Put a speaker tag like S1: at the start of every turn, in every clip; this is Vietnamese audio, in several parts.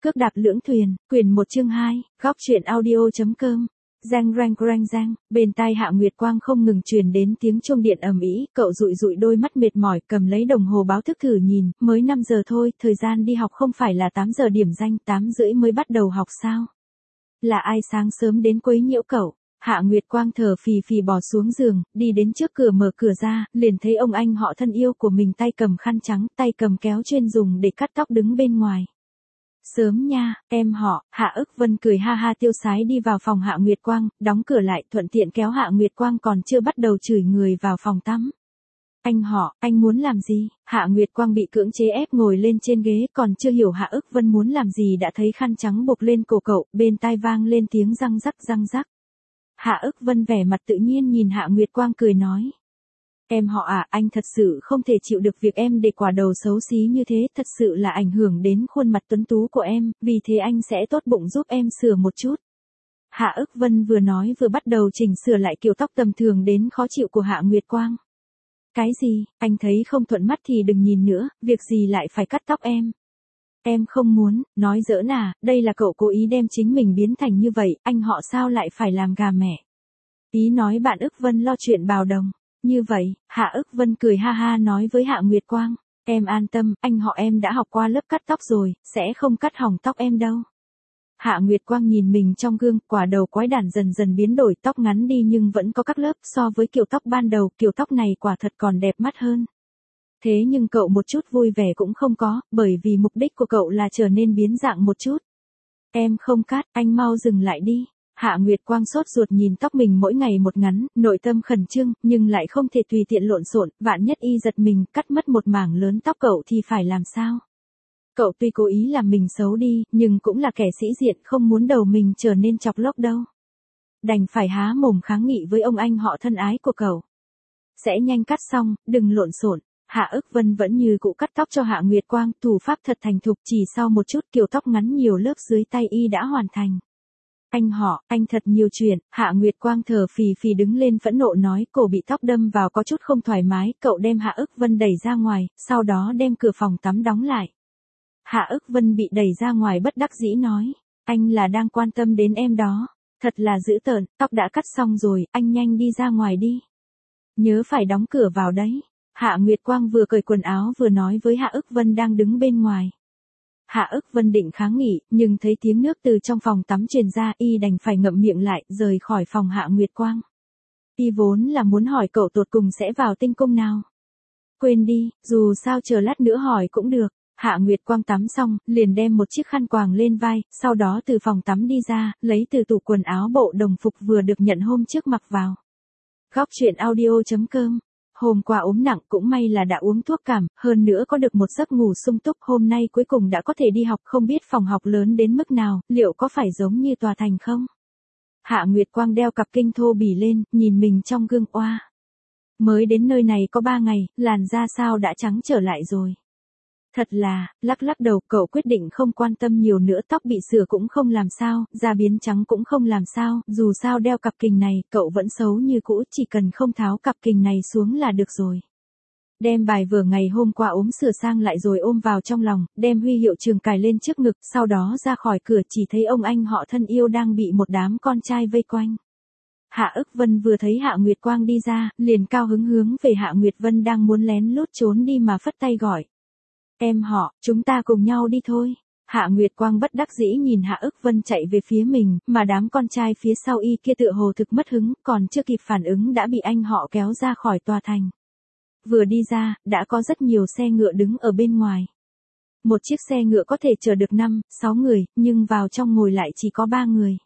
S1: Cước đạp lưỡng thuyền, quyển 1 chương 2, góc truyện audio.com. Rang rang rang rang, bên tai Hạ Nguyệt Quang không ngừng truyền đến tiếng chuông điện ầm ĩ, cậu dụi dụi đôi mắt mệt mỏi, cầm lấy đồng hồ báo thức thử nhìn, mới 5 giờ thôi, thời gian đi học không phải là 8 giờ điểm danh, 8 rưỡi mới bắt đầu học sao? Là ai sáng sớm đến quấy nhiễu cậu? Hạ Nguyệt Quang thở phì phì bò xuống giường, đi đến trước cửa mở cửa ra, liền thấy ông anh họ thân yêu của mình tay cầm khăn trắng, tay cầm kéo chuyên dùng để cắt tóc đứng bên ngoài. Sớm nha, em họ. Hạ Ức Vân cười ha ha tiêu sái đi vào phòng Hạ Nguyệt Quang, đóng cửa lại, thuận tiện kéo Hạ Nguyệt Quang còn chưa bắt đầu chửi người vào phòng tắm. Anh họ, anh muốn làm gì? Hạ Nguyệt Quang bị cưỡng chế ép ngồi lên trên ghế, còn chưa hiểu Hạ Ức Vân muốn làm gì đã thấy khăn trắng buộc lên cổ cậu, bên tai vang lên tiếng răng rắc răng rắc. Hạ Ức Vân vẻ mặt tự nhiên nhìn Hạ Nguyệt Quang cười nói. Em họ à, anh thật sự không thể chịu được việc em để quả đầu xấu xí như thế, thật sự là ảnh hưởng đến khuôn mặt tuấn tú của em, vì thế anh sẽ tốt bụng giúp em sửa một chút. Hạ Ức Vân vừa nói vừa bắt đầu chỉnh sửa lại kiểu tóc tầm thường đến khó chịu của Hạ Nguyệt Quang. Cái gì, anh thấy không thuận mắt thì đừng nhìn nữa, việc gì lại phải cắt tóc em. Em không muốn, nói giỡn à, đây là cậu cố ý đem chính mình biến thành như vậy, anh họ sao lại phải làm gà mẹ. Ý nói bạn Ức Vân lo chuyện bào đồng. Như vậy, Hạ Ức Vân cười ha ha nói với Hạ Nguyệt Quang, em an tâm, anh họ em đã học qua lớp cắt tóc rồi, sẽ không cắt hỏng tóc em đâu. Hạ Nguyệt Quang nhìn mình trong gương, quả đầu quái đản dần dần biến đổi, tóc ngắn đi nhưng vẫn có các lớp, so với kiểu tóc ban đầu, kiểu tóc này quả thật còn đẹp mắt hơn. Thế nhưng cậu một chút vui vẻ cũng không có, bởi vì mục đích của cậu là trở nên biến dạng một chút. Em không cắt, anh mau dừng lại đi. Hạ Nguyệt Quang sốt ruột nhìn tóc mình mỗi ngày một ngắn, nội tâm khẩn trương, nhưng lại không thể tùy tiện lộn xộn, vạn nhất y giật mình, cắt mất một mảng lớn tóc cậu thì phải làm sao? Cậu tuy cố ý làm mình xấu đi, nhưng cũng là kẻ sĩ diện, không muốn đầu mình trở nên chọc lốc đâu. Đành phải há mồm kháng nghị với ông anh họ thân ái của cậu. Sẽ nhanh cắt xong, đừng lộn xộn. Hạ Ức Vân vẫn như cũ cắt tóc cho Hạ Nguyệt Quang, thủ pháp thật thành thục, chỉ sau một chút kiểu tóc ngắn nhiều lớp dưới tay y đã hoàn thành. Anh họ, anh thật nhiều chuyện. Hạ Nguyệt Quang thở phì phì đứng lên phẫn nộ nói, cổ bị tóc đâm vào có chút không thoải mái, cậu đem Hạ Ức Vân đẩy ra ngoài, sau đó đem cửa phòng tắm đóng lại. Hạ Ức Vân bị đẩy ra ngoài bất đắc dĩ nói, anh là đang quan tâm đến em đó, thật là dữ tợn, tóc đã cắt xong rồi, anh nhanh đi ra ngoài đi. Nhớ phải đóng cửa vào đấy. Hạ Nguyệt Quang vừa cởi quần áo vừa nói với Hạ Ức Vân đang đứng bên ngoài. Hạ Ức Vân định kháng nghị, nhưng thấy tiếng nước từ trong phòng tắm truyền ra, y đành phải ngậm miệng lại, rời khỏi phòng Hạ Nguyệt Quang. Y vốn là muốn hỏi cậu tột cùng sẽ vào tinh cung nào. Quên đi, dù sao chờ lát nữa hỏi cũng được. Hạ Nguyệt Quang tắm xong, liền đem một chiếc khăn quàng lên vai, sau đó từ phòng tắm đi ra, lấy từ tủ quần áo bộ đồng phục vừa được nhận hôm trước mặc vào. Góc truyện audio.com. Hôm qua ốm nặng cũng may là đã uống thuốc cảm, hơn nữa có được một giấc ngủ sung túc, hôm nay cuối cùng đã có thể đi học, không biết phòng học lớn đến mức nào, liệu có phải giống như tòa thành không? Hạ Nguyệt Quang đeo cặp kinh thô bỉ lên, nhìn mình trong gương oa. Mới đến nơi này có 3 ngày, làn da sao đã trắng trở lại rồi. Thật là, lắc lắc đầu, cậu quyết định không quan tâm nhiều nữa, tóc bị sửa cũng không làm sao, da biến trắng cũng không làm sao, dù sao đeo cặp kình này, cậu vẫn xấu như cũ, chỉ cần không tháo cặp kình này xuống là được rồi. Đem bài vở ngày hôm qua ốm sửa sang lại rồi ôm vào trong lòng, đem huy hiệu trường cài lên trước ngực, sau đó ra khỏi cửa chỉ thấy ông anh họ thân yêu đang bị một đám con trai vây quanh. Hạ Ức Vân vừa thấy Hạ Nguyệt Quang đi ra, liền cao hứng hướng về Hạ Nguyệt Vân đang muốn lén lút trốn đi mà phất tay gọi. Em họ, chúng ta cùng nhau đi thôi. Hạ Nguyệt Quang bất đắc dĩ nhìn Hạ Ức Vân chạy về phía mình, mà đám con trai phía sau y kia tựa hồ thực mất hứng, còn chưa kịp phản ứng đã bị anh họ kéo ra khỏi tòa thành. Vừa đi ra, đã có rất nhiều xe ngựa đứng ở bên ngoài. Một chiếc xe ngựa có thể chở được 5-6 người, nhưng vào trong ngồi lại chỉ có 3 người.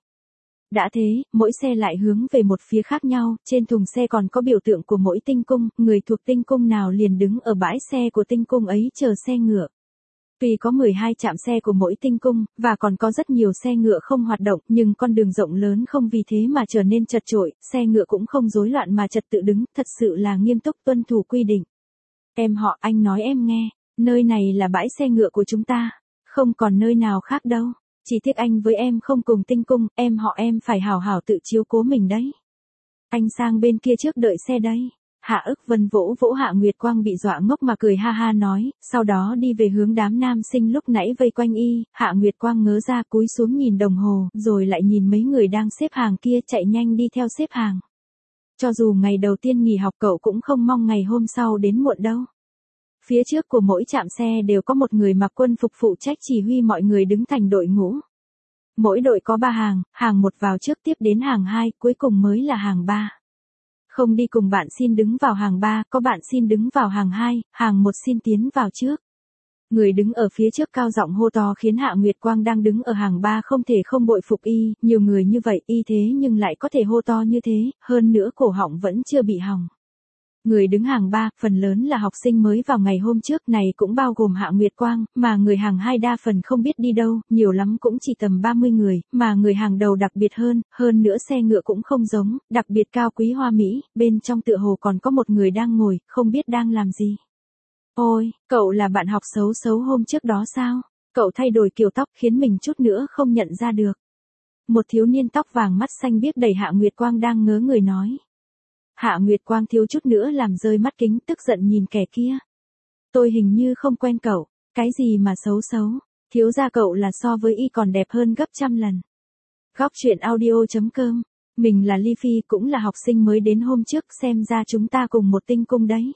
S1: Đã thế, mỗi xe lại hướng về một phía khác nhau, trên thùng xe còn có biểu tượng của mỗi tinh cung, người thuộc tinh cung nào liền đứng ở bãi xe của tinh cung ấy chờ xe ngựa. Tuy có 12 trạm xe của mỗi tinh cung, và còn có rất nhiều xe ngựa không hoạt động, nhưng con đường rộng lớn không vì thế mà trở nên chật chội, xe ngựa cũng không rối loạn mà trật tự đứng, thật sự là nghiêm túc tuân thủ quy định. Em họ, anh nói em nghe, nơi này là bãi xe ngựa của chúng ta, không còn nơi nào khác đâu. Chỉ tiếc anh với em không cùng tinh cung, em họ em phải hảo hảo tự chiếu cố mình đấy. Anh sang bên kia trước đợi xe đấy. Hạ Ức Vân vỗ vỗ Hạ Nguyệt Quang bị dọa ngốc mà cười ha ha nói, sau đó đi về hướng đám nam sinh lúc nãy vây quanh y. Hạ Nguyệt Quang ngớ ra cúi xuống nhìn đồng hồ, rồi lại nhìn mấy người đang xếp hàng kia chạy nhanh đi theo xếp hàng. Cho dù ngày đầu tiên nghỉ học cậu cũng không mong ngày hôm sau đến muộn đâu. Phía trước của mỗi trạm xe đều có một người mặc quân phục phụ trách chỉ huy mọi người đứng thành đội ngũ. Mỗi đội có 3 hàng, hàng 1 vào trước tiếp đến hàng 2, cuối cùng mới là hàng 3. Không đi cùng bạn xin đứng vào hàng 3, có bạn xin đứng vào hàng 2, hàng 1 xin tiến vào trước. Người đứng ở phía trước cao giọng hô to khiến Hạ Nguyệt Quang đang đứng ở hàng 3 không thể không bội phục y, nhiều người như vậy y thế nhưng lại có thể hô to như thế, hơn nữa cổ họng vẫn chưa bị hỏng. Người đứng hàng 3, phần lớn là học sinh mới vào ngày hôm trước này cũng bao gồm Hạ Nguyệt Quang, mà người hàng 2 đa phần không biết đi đâu, nhiều lắm cũng chỉ tầm 30 người, mà người hàng đầu đặc biệt hơn nữa xe ngựa cũng không giống, đặc biệt cao quý hoa mỹ, bên trong tựa hồ còn có một người đang ngồi, không biết đang làm gì. Ôi, cậu là bạn học xấu xấu hôm trước đó sao? Cậu thay đổi kiểu tóc khiến mình chút nữa không nhận ra được. Một thiếu niên tóc vàng mắt xanh biếc đẩy Hạ Nguyệt Quang đang ngớ người nói. Hạ Nguyệt Quang thiếu chút nữa làm rơi mắt kính tức giận nhìn kẻ kia. Tôi hình như không quen cậu, cái gì mà xấu xấu, thiếu gia cậu là so với y còn đẹp hơn gấp trăm lần. Góc truyện audio.com, mình là Ly Phi cũng là học sinh mới đến hôm trước xem ra chúng ta cùng một tinh cung đấy.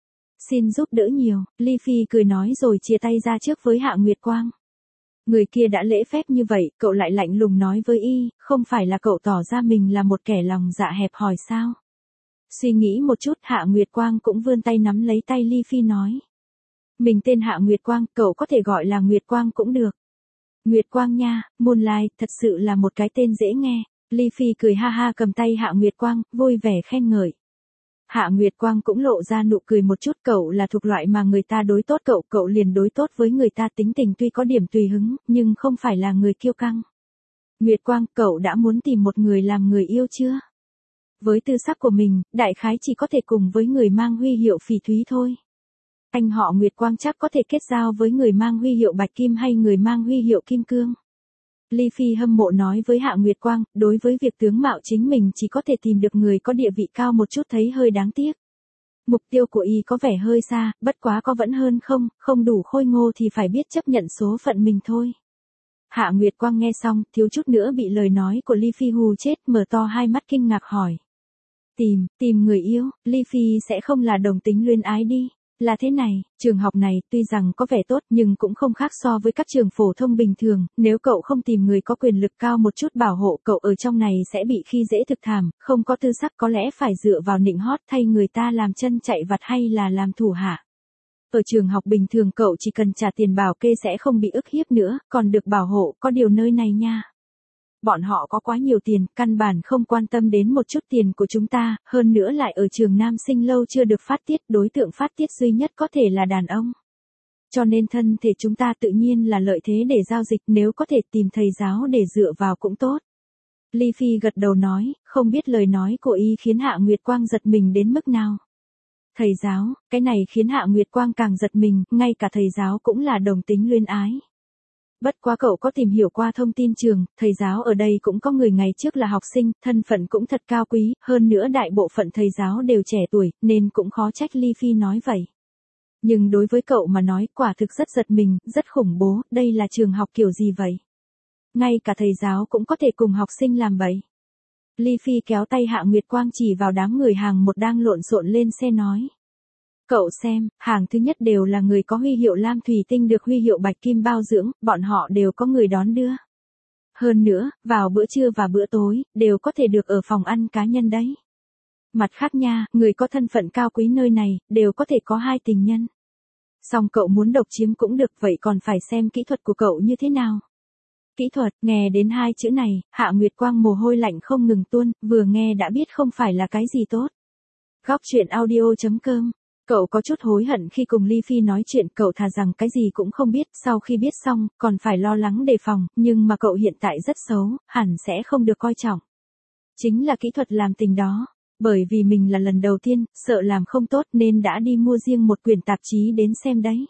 S1: Xin giúp đỡ nhiều, Ly Phi cười nói rồi chia tay ra trước với Hạ Nguyệt Quang. Người kia đã lễ phép như vậy, cậu lại lạnh lùng nói với y, không phải là cậu tỏ ra mình là một kẻ lòng dạ hẹp hòi sao? Suy nghĩ một chút Hạ Nguyệt Quang cũng vươn tay nắm lấy tay Ly Phi nói. Mình tên Hạ Nguyệt Quang, cậu có thể gọi là Nguyệt Quang cũng được. Nguyệt Quang nha, Moonlight, thật sự là một cái tên dễ nghe. Ly Phi cười ha ha cầm tay Hạ Nguyệt Quang, vui vẻ khen ngợi. Hạ Nguyệt Quang cũng lộ ra nụ cười một chút, cậu là thuộc loại mà người ta đối tốt cậu liền đối tốt với người ta, tính tình tuy có điểm tùy hứng, nhưng không phải là người kiêu căng. Nguyệt Quang, cậu đã muốn tìm một người làm người yêu chưa? Với tư sắc của mình, đại khái chỉ có thể cùng với người mang huy hiệu phỉ thúy thôi. Anh họ Nguyệt Quang chắc có thể kết giao với người mang huy hiệu bạch kim hay người mang huy hiệu kim cương. Ly Phi hâm mộ nói với Hạ Nguyệt Quang, đối với việc tướng mạo chính mình chỉ có thể tìm được người có địa vị cao một chút thấy hơi đáng tiếc. Mục tiêu của y có vẻ hơi xa, bất quá có vẫn hơn không đủ khôi ngô thì phải biết chấp nhận số phận mình thôi. Hạ Nguyệt Quang nghe xong, thiếu chút nữa bị lời nói của Ly Phi hù chết, mở to hai mắt kinh ngạc hỏi. Tìm người yêu, Ly Phi sẽ không là đồng tính luyến ái đi. Là thế này, trường học này tuy rằng có vẻ tốt nhưng cũng không khác so với các trường phổ thông bình thường, nếu cậu không tìm người có quyền lực cao một chút bảo hộ cậu ở trong này sẽ bị khi dễ thực thảm, không có tư sắc có lẽ phải dựa vào nịnh hót thay người ta làm chân chạy vặt hay là làm thủ hạ. Ở trường học bình thường cậu chỉ cần trả tiền bảo kê sẽ không bị ức hiếp nữa, còn được bảo hộ, có điều nơi này nha. Bọn họ có quá nhiều tiền, căn bản không quan tâm đến một chút tiền của chúng ta, hơn nữa lại ở trường nam sinh lâu chưa được phát tiết, đối tượng phát tiết duy nhất có thể là đàn ông. Cho nên thân thể chúng ta tự nhiên là lợi thế để giao dịch, nếu có thể tìm thầy giáo để dựa vào cũng tốt. Ly Phi gật đầu nói, không biết lời nói của y khiến Hạ Nguyệt Quang giật mình đến mức nào. Thầy giáo, cái này khiến Hạ Nguyệt Quang càng giật mình, ngay cả thầy giáo cũng là đồng tính luyến ái. Bất quá cậu có tìm hiểu qua thông tin trường, thầy giáo ở đây cũng có người ngày trước là học sinh, thân phận cũng thật cao quý, hơn nữa đại bộ phận thầy giáo đều trẻ tuổi, nên cũng khó trách Ly Phi nói vậy. Nhưng đối với cậu mà nói quả thực rất giật mình, rất khủng bố, đây là trường học kiểu gì vậy? Ngay cả thầy giáo cũng có thể cùng học sinh làm vậy. Ly Phi kéo tay Hạ Nguyệt Quang chỉ vào đám người hàng một đang lộn xộn lên xe nói. Cậu xem, hàng thứ nhất đều là người có huy hiệu lam thủy tinh được huy hiệu bạch kim bao dưỡng, bọn họ đều có người đón đưa. Hơn nữa, vào bữa trưa và bữa tối, đều có thể được ở phòng ăn cá nhân đấy. Mặt khác nha, người có thân phận cao quý nơi này, đều có thể có 2 tình nhân. Xong cậu muốn độc chiếm cũng được, vậy còn phải xem kỹ thuật của cậu như thế nào. Kỹ thuật, nghe đến 2 chữ này, Hạ Nguyệt Quang mồ hôi lạnh không ngừng tuôn, vừa nghe đã biết không phải là cái gì tốt. Góc truyện audio.com. Cậu có chút hối hận khi cùng Ly Phi nói chuyện, cậu thà rằng cái gì cũng không biết, sau khi biết xong, còn phải lo lắng đề phòng, nhưng mà cậu hiện tại rất xấu, hẳn sẽ không được coi trọng. Chính là kỹ thuật làm tình đó, bởi vì mình là lần đầu tiên, sợ làm không tốt nên đã đi mua riêng một quyển tạp chí đến xem đấy.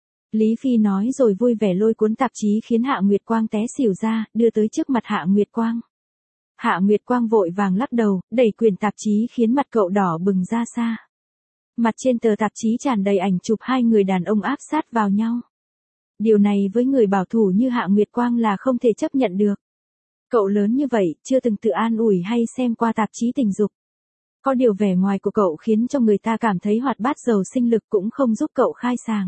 S1: Lý Phi nói rồi vui vẻ lôi cuốn tạp chí khiến Hạ Nguyệt Quang té xỉu ra, đưa tới trước mặt Hạ Nguyệt Quang. Hạ Nguyệt Quang vội vàng lắc đầu, đẩy quyển tạp chí khiến mặt cậu đỏ bừng ra xa. Mặt trên tờ tạp chí tràn đầy ảnh chụp hai người đàn ông áp sát vào nhau. Điều này với người bảo thủ như Hạ Nguyệt Quang là không thể chấp nhận được. Cậu lớn như vậy, chưa từng tự an ủi hay xem qua tạp chí tình dục. Có điều vẻ ngoài của cậu khiến cho người ta cảm thấy hoạt bát giàu sinh lực cũng không giúp cậu khai sàng.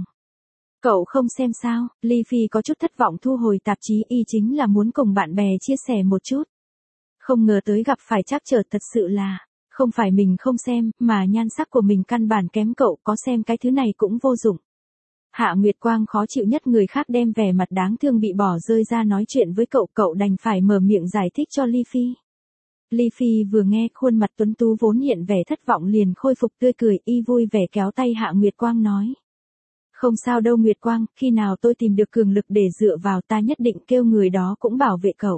S1: Cậu không xem sao? Ly Phi có chút thất vọng thu hồi tạp chí, y chính là muốn cùng bạn bè chia sẻ một chút. Không ngờ tới gặp phải trắc trở, thật sự là, không phải mình không xem, mà nhan sắc của mình căn bản kém cậu, có xem cái thứ này cũng vô dụng. Hạ Nguyệt Quang khó chịu nhất người khác đem vẻ mặt đáng thương bị bỏ rơi ra nói chuyện với cậu, cậu đành phải mở miệng giải thích cho Ly Phi. Ly Phi vừa nghe, khuôn mặt tuấn tú vốn hiện vẻ thất vọng liền khôi phục tươi cười, y vui vẻ kéo tay Hạ Nguyệt Quang nói. Không sao đâu Nguyệt Quang, khi nào tôi tìm được cường lực để dựa vào ta nhất định kêu người đó cũng bảo vệ cậu.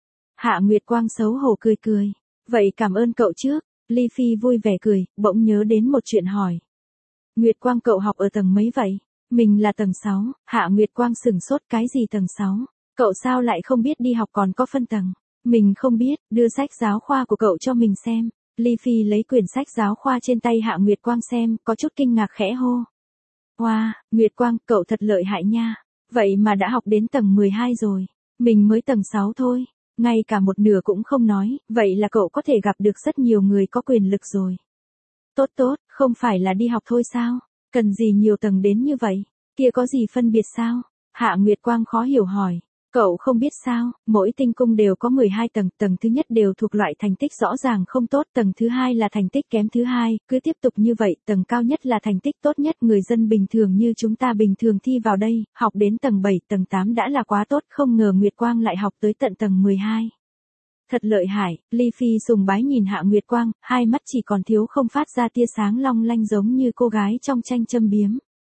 S1: Hạ Nguyệt Quang xấu hổ cười cười. Vậy cảm ơn cậu trước. Ly Phi vui vẻ cười, bỗng nhớ đến một chuyện hỏi. Nguyệt Quang cậu học ở tầng mấy vậy? Mình là tầng 6, Hạ Nguyệt Quang sửng sốt, cái gì tầng 6? Cậu sao lại không biết đi học còn có phân tầng? Mình không biết, đưa sách giáo khoa của cậu cho mình xem. Ly Phi lấy quyển sách giáo khoa trên tay Hạ Nguyệt Quang xem, có chút kinh ngạc khẽ hô. Wow, Nguyệt Quang, cậu thật lợi hại nha. Vậy mà đã học đến tầng 12 rồi. Mình mới tầng 6 thôi. Ngay cả một nửa cũng không nói, vậy là cậu có thể gặp được rất nhiều người có quyền lực rồi. Tốt tốt, không phải là đi học thôi sao? Cần gì nhiều tầng đến như vậy? Kia có gì phân biệt sao? Hạ Nguyệt Quang khó hiểu hỏi. Cậu không biết sao, mỗi tinh cung đều có 12 tầng, tầng thứ nhất đều thuộc loại thành tích rõ ràng không tốt, tầng thứ hai là thành tích kém thứ hai, cứ tiếp tục như vậy, tầng cao nhất là thành tích tốt nhất, người dân bình thường như chúng ta bình thường thi vào đây, học đến tầng 7, tầng 8 đã là quá tốt, không ngờ Nguyệt Quang lại học tới tận tầng 12. Thật lợi hại, Ly Phi sùng bái nhìn Hạ Nguyệt Quang, hai mắt chỉ còn thiếu không phát ra tia sáng long lanh giống như cô gái trong tranh châm biếm.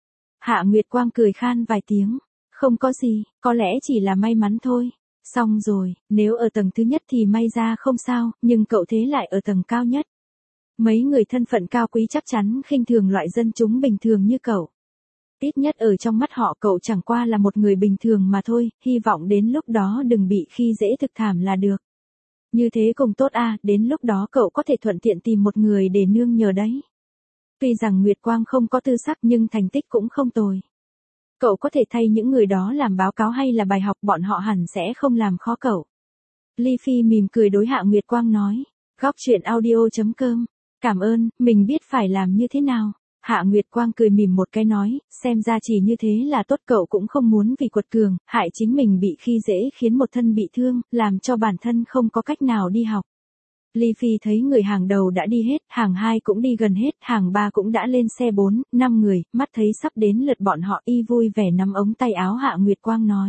S1: Hạ Nguyệt Quang cười khan vài tiếng. Không có gì, có lẽ chỉ là may mắn thôi. Xong rồi, nếu ở tầng thứ nhất thì may ra không sao, nhưng cậu thế lại ở tầng cao nhất. Mấy người thân phận cao quý chắc chắn khinh thường loại dân chúng bình thường như cậu. Ít nhất ở trong mắt họ cậu chẳng qua là một người bình thường mà thôi, hy vọng đến lúc đó đừng bị khi dễ thực thảm là được. Như thế cũng tốt à, đến lúc đó cậu có thể thuận tiện tìm một người để nương nhờ đấy. Tuy rằng Nguyệt Quang không có tư sắc nhưng thành tích cũng không tồi. Cậu có thể thay những người đó làm báo cáo hay là bài học, bọn họ hẳn sẽ không làm khó cậu. Ly Phi mỉm cười đối Hạ Nguyệt Quang nói. Góc truyện audio.com. Cảm ơn, mình biết phải làm như thế nào. Hạ Nguyệt Quang cười mỉm một cái nói, xem ra chỉ như thế là tốt, cậu cũng không muốn vì quật cường, hại chính mình bị khi dễ khiến một thân bị thương, làm cho bản thân không có cách nào đi học. Ly Phi thấy người hàng đầu đã đi hết, hàng 2 cũng đi gần hết, hàng 3 cũng đã lên xe 4, 5 người, mắt thấy sắp đến lượt bọn họ, y vui vẻ nắm ống tay áo Hạ Nguyệt Quang nói.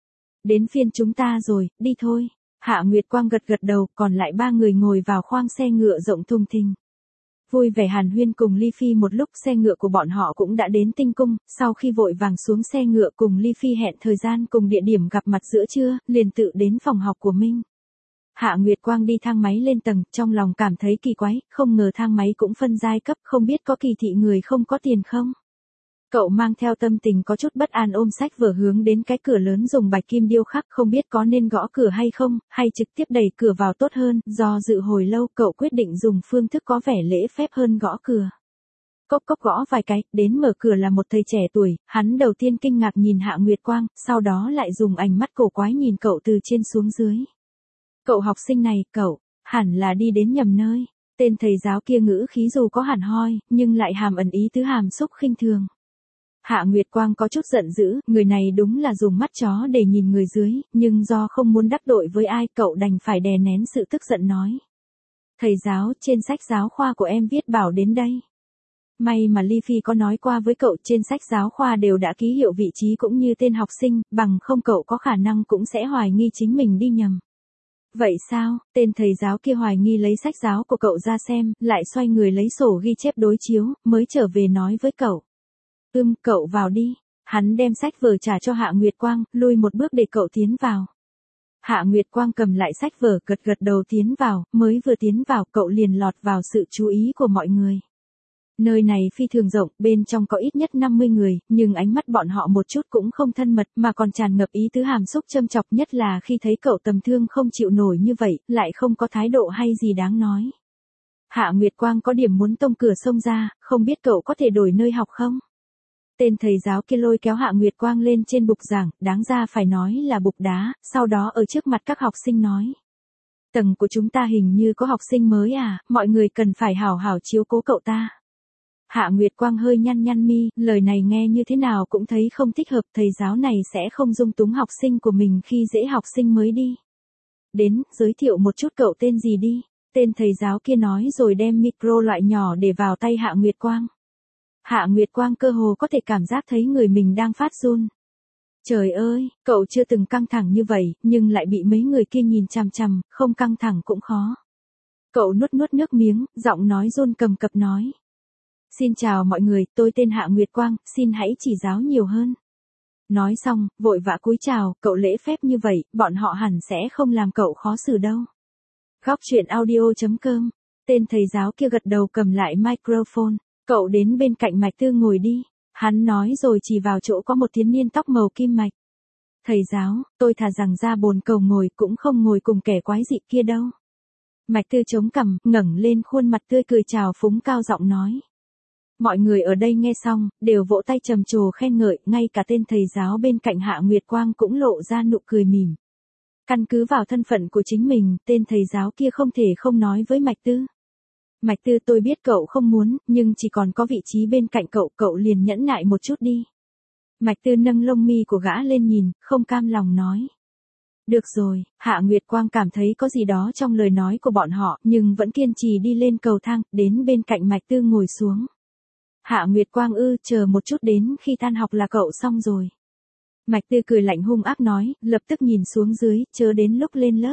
S1: Đến phiên chúng ta rồi, đi thôi. Hạ Nguyệt Quang gật gật đầu, còn lại 3 người ngồi vào khoang xe ngựa rộng thùng thình. Vui vẻ hàn huyên cùng Ly Phi một lúc, xe ngựa của bọn họ cũng đã đến tinh cung, sau khi vội vàng xuống xe ngựa cùng Ly Phi hẹn thời gian cùng địa điểm gặp mặt giữa trưa, liền tự đến phòng học của mình. Hạ Nguyệt Quang đi thang máy lên tầng, trong lòng cảm thấy kỳ quái, không ngờ thang máy cũng phân giai cấp, không biết có kỳ thị người không có tiền không? Cậu mang theo tâm tình có chút bất an ôm sách vở hướng đến cái cửa lớn dùng bạch kim điêu khắc, không biết có nên gõ cửa hay không, hay trực tiếp đẩy cửa vào tốt hơn, do dự hồi lâu cậu quyết định dùng phương thức có vẻ lễ phép hơn gõ cửa. Cốc cốc gõ vài cái, đến mở cửa là một thầy trẻ tuổi, hắn đầu tiên kinh ngạc nhìn Hạ Nguyệt Quang, sau đó lại dùng ánh mắt cổ quái nhìn cậu từ trên xuống dưới. Cậu học sinh này, cậu, hẳn là đi đến nhầm nơi. Tên thầy giáo kia ngữ khí dù có hẳn hoi, nhưng lại hàm ẩn ý tứ hàm xúc khinh thường. Hạ Nguyệt Quang có chút giận dữ, người này đúng là dùng mắt chó để nhìn người dưới, nhưng do không muốn đắc tội với ai, cậu đành phải đè nén sự tức giận nói. Thầy giáo, trên sách giáo khoa của em viết bảo đến đây. May mà Ly Phi có nói qua với cậu, trên sách giáo khoa đều đã ký hiệu vị trí cũng như tên học sinh, bằng không cậu có khả năng cũng sẽ hoài nghi chính mình đi nhầm. Vậy sao? Tên thầy giáo kia hoài nghi lấy sách giáo của cậu ra xem, lại xoay người lấy sổ ghi chép đối chiếu, mới trở về nói với cậu. Cậu vào đi. Hắn đem sách vở trả cho Hạ Nguyệt Quang, lui một bước để cậu tiến vào. Hạ Nguyệt Quang cầm lại sách vở, gật gật đầu tiến vào, mới vừa tiến vào, cậu liền lọt vào sự chú ý của mọi người. Nơi này phi thường rộng, bên trong có ít nhất 50 người, nhưng ánh mắt bọn họ một chút cũng không thân mật, mà còn tràn ngập ý tứ hàm xúc châm chọc, nhất là khi thấy cậu tầm thương không chịu nổi như vậy, lại không có thái độ hay gì đáng nói. Hạ Nguyệt Quang có điểm muốn tông cửa xông ra, không biết cậu có thể đổi nơi học không? Tên thầy giáo kia lôi kéo Hạ Nguyệt Quang lên trên bục giảng, đáng ra phải nói là bục đá, sau đó ở trước mặt các học sinh nói. Tầng của chúng ta hình như có học sinh mới à, mọi người cần phải hảo hảo chiếu cố cậu ta. Hạ Nguyệt Quang hơi nhăn nhăn mi, lời này nghe như thế nào cũng thấy không thích hợp, thầy giáo này sẽ không dung túng học sinh của mình khi dễ học sinh mới đi. Đến, giới thiệu một chút cậu tên gì đi. Tên thầy giáo kia nói rồi đem micro loại nhỏ để vào tay Hạ Nguyệt Quang. Hạ Nguyệt Quang cơ hồ có thể cảm giác thấy người mình đang phát run. Trời ơi, cậu chưa từng căng thẳng như vậy, nhưng lại bị mấy người kia nhìn chằm chằm, không căng thẳng cũng khó. Cậu nuốt nuốt nước miếng, giọng nói run cầm cập nói. Xin chào mọi người, tôi tên Hạ Nguyệt Quang, xin hãy chỉ giáo nhiều hơn. Nói xong, vội vã cúi chào, cậu lễ phép như vậy, bọn họ hẳn sẽ không làm cậu khó xử đâu. Góc truyện audio.com. Tên thầy giáo kia gật đầu cầm lại microphone. Cậu đến bên cạnh Mạch Tư ngồi đi. Hắn nói rồi chỉ vào chỗ có một thiếu niên tóc màu kim mạch. Thầy giáo, tôi thà rằng ra bồn cầu ngồi cũng không ngồi cùng kẻ quái dị kia đâu. Mạch Tư chống cằm, ngẩng lên khuôn mặt tươi cười chào phúng cao giọng nói. Mọi người ở đây nghe xong, đều vỗ tay trầm trồ khen ngợi, ngay cả tên thầy giáo bên cạnh Hạ Nguyệt Quang cũng lộ ra nụ cười mỉm. Căn cứ vào thân phận của chính mình, tên thầy giáo kia không thể không nói với Mạch Tư. Mạch Tư, tôi biết cậu không muốn, nhưng chỉ còn có vị trí bên cạnh cậu, cậu liền nhẫn nại một chút đi. Mạch Tư nâng lông mi của gã lên nhìn, không cam lòng nói. Được rồi, Hạ Nguyệt Quang cảm thấy có gì đó trong lời nói của bọn họ, nhưng vẫn kiên trì đi lên cầu thang, đến bên cạnh Mạch Tư ngồi xuống. Hạ Nguyệt Quang chờ một chút đến khi tan học là cậu xong rồi. Mạch Tư cười lạnh hung ác nói, lập tức nhìn xuống dưới, chớ đến lúc lên lớp.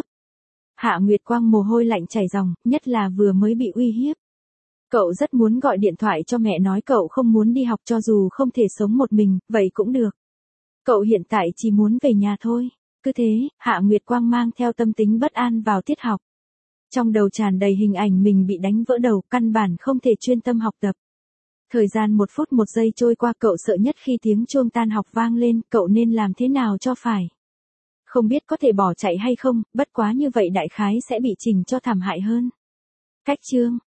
S1: Hạ Nguyệt Quang mồ hôi lạnh chảy ròng, nhất là vừa mới bị uy hiếp. Cậu rất muốn gọi điện thoại cho mẹ nói cậu không muốn đi học cho dù không thể sống một mình, vậy cũng được. Cậu hiện tại chỉ muốn về nhà thôi. Cứ thế, Hạ Nguyệt Quang mang theo tâm tính bất an vào tiết học. Trong đầu tràn đầy hình ảnh mình bị đánh vỡ đầu, căn bản không thể chuyên tâm học tập. Thời gian 1 phút 1 giây trôi qua, cậu sợ nhất khi tiếng chuông tan học vang lên, cậu nên làm thế nào cho phải. Không biết có thể bỏ chạy hay không, bất quá như vậy đại khái sẽ bị chỉnh cho thảm hại hơn. Cách chương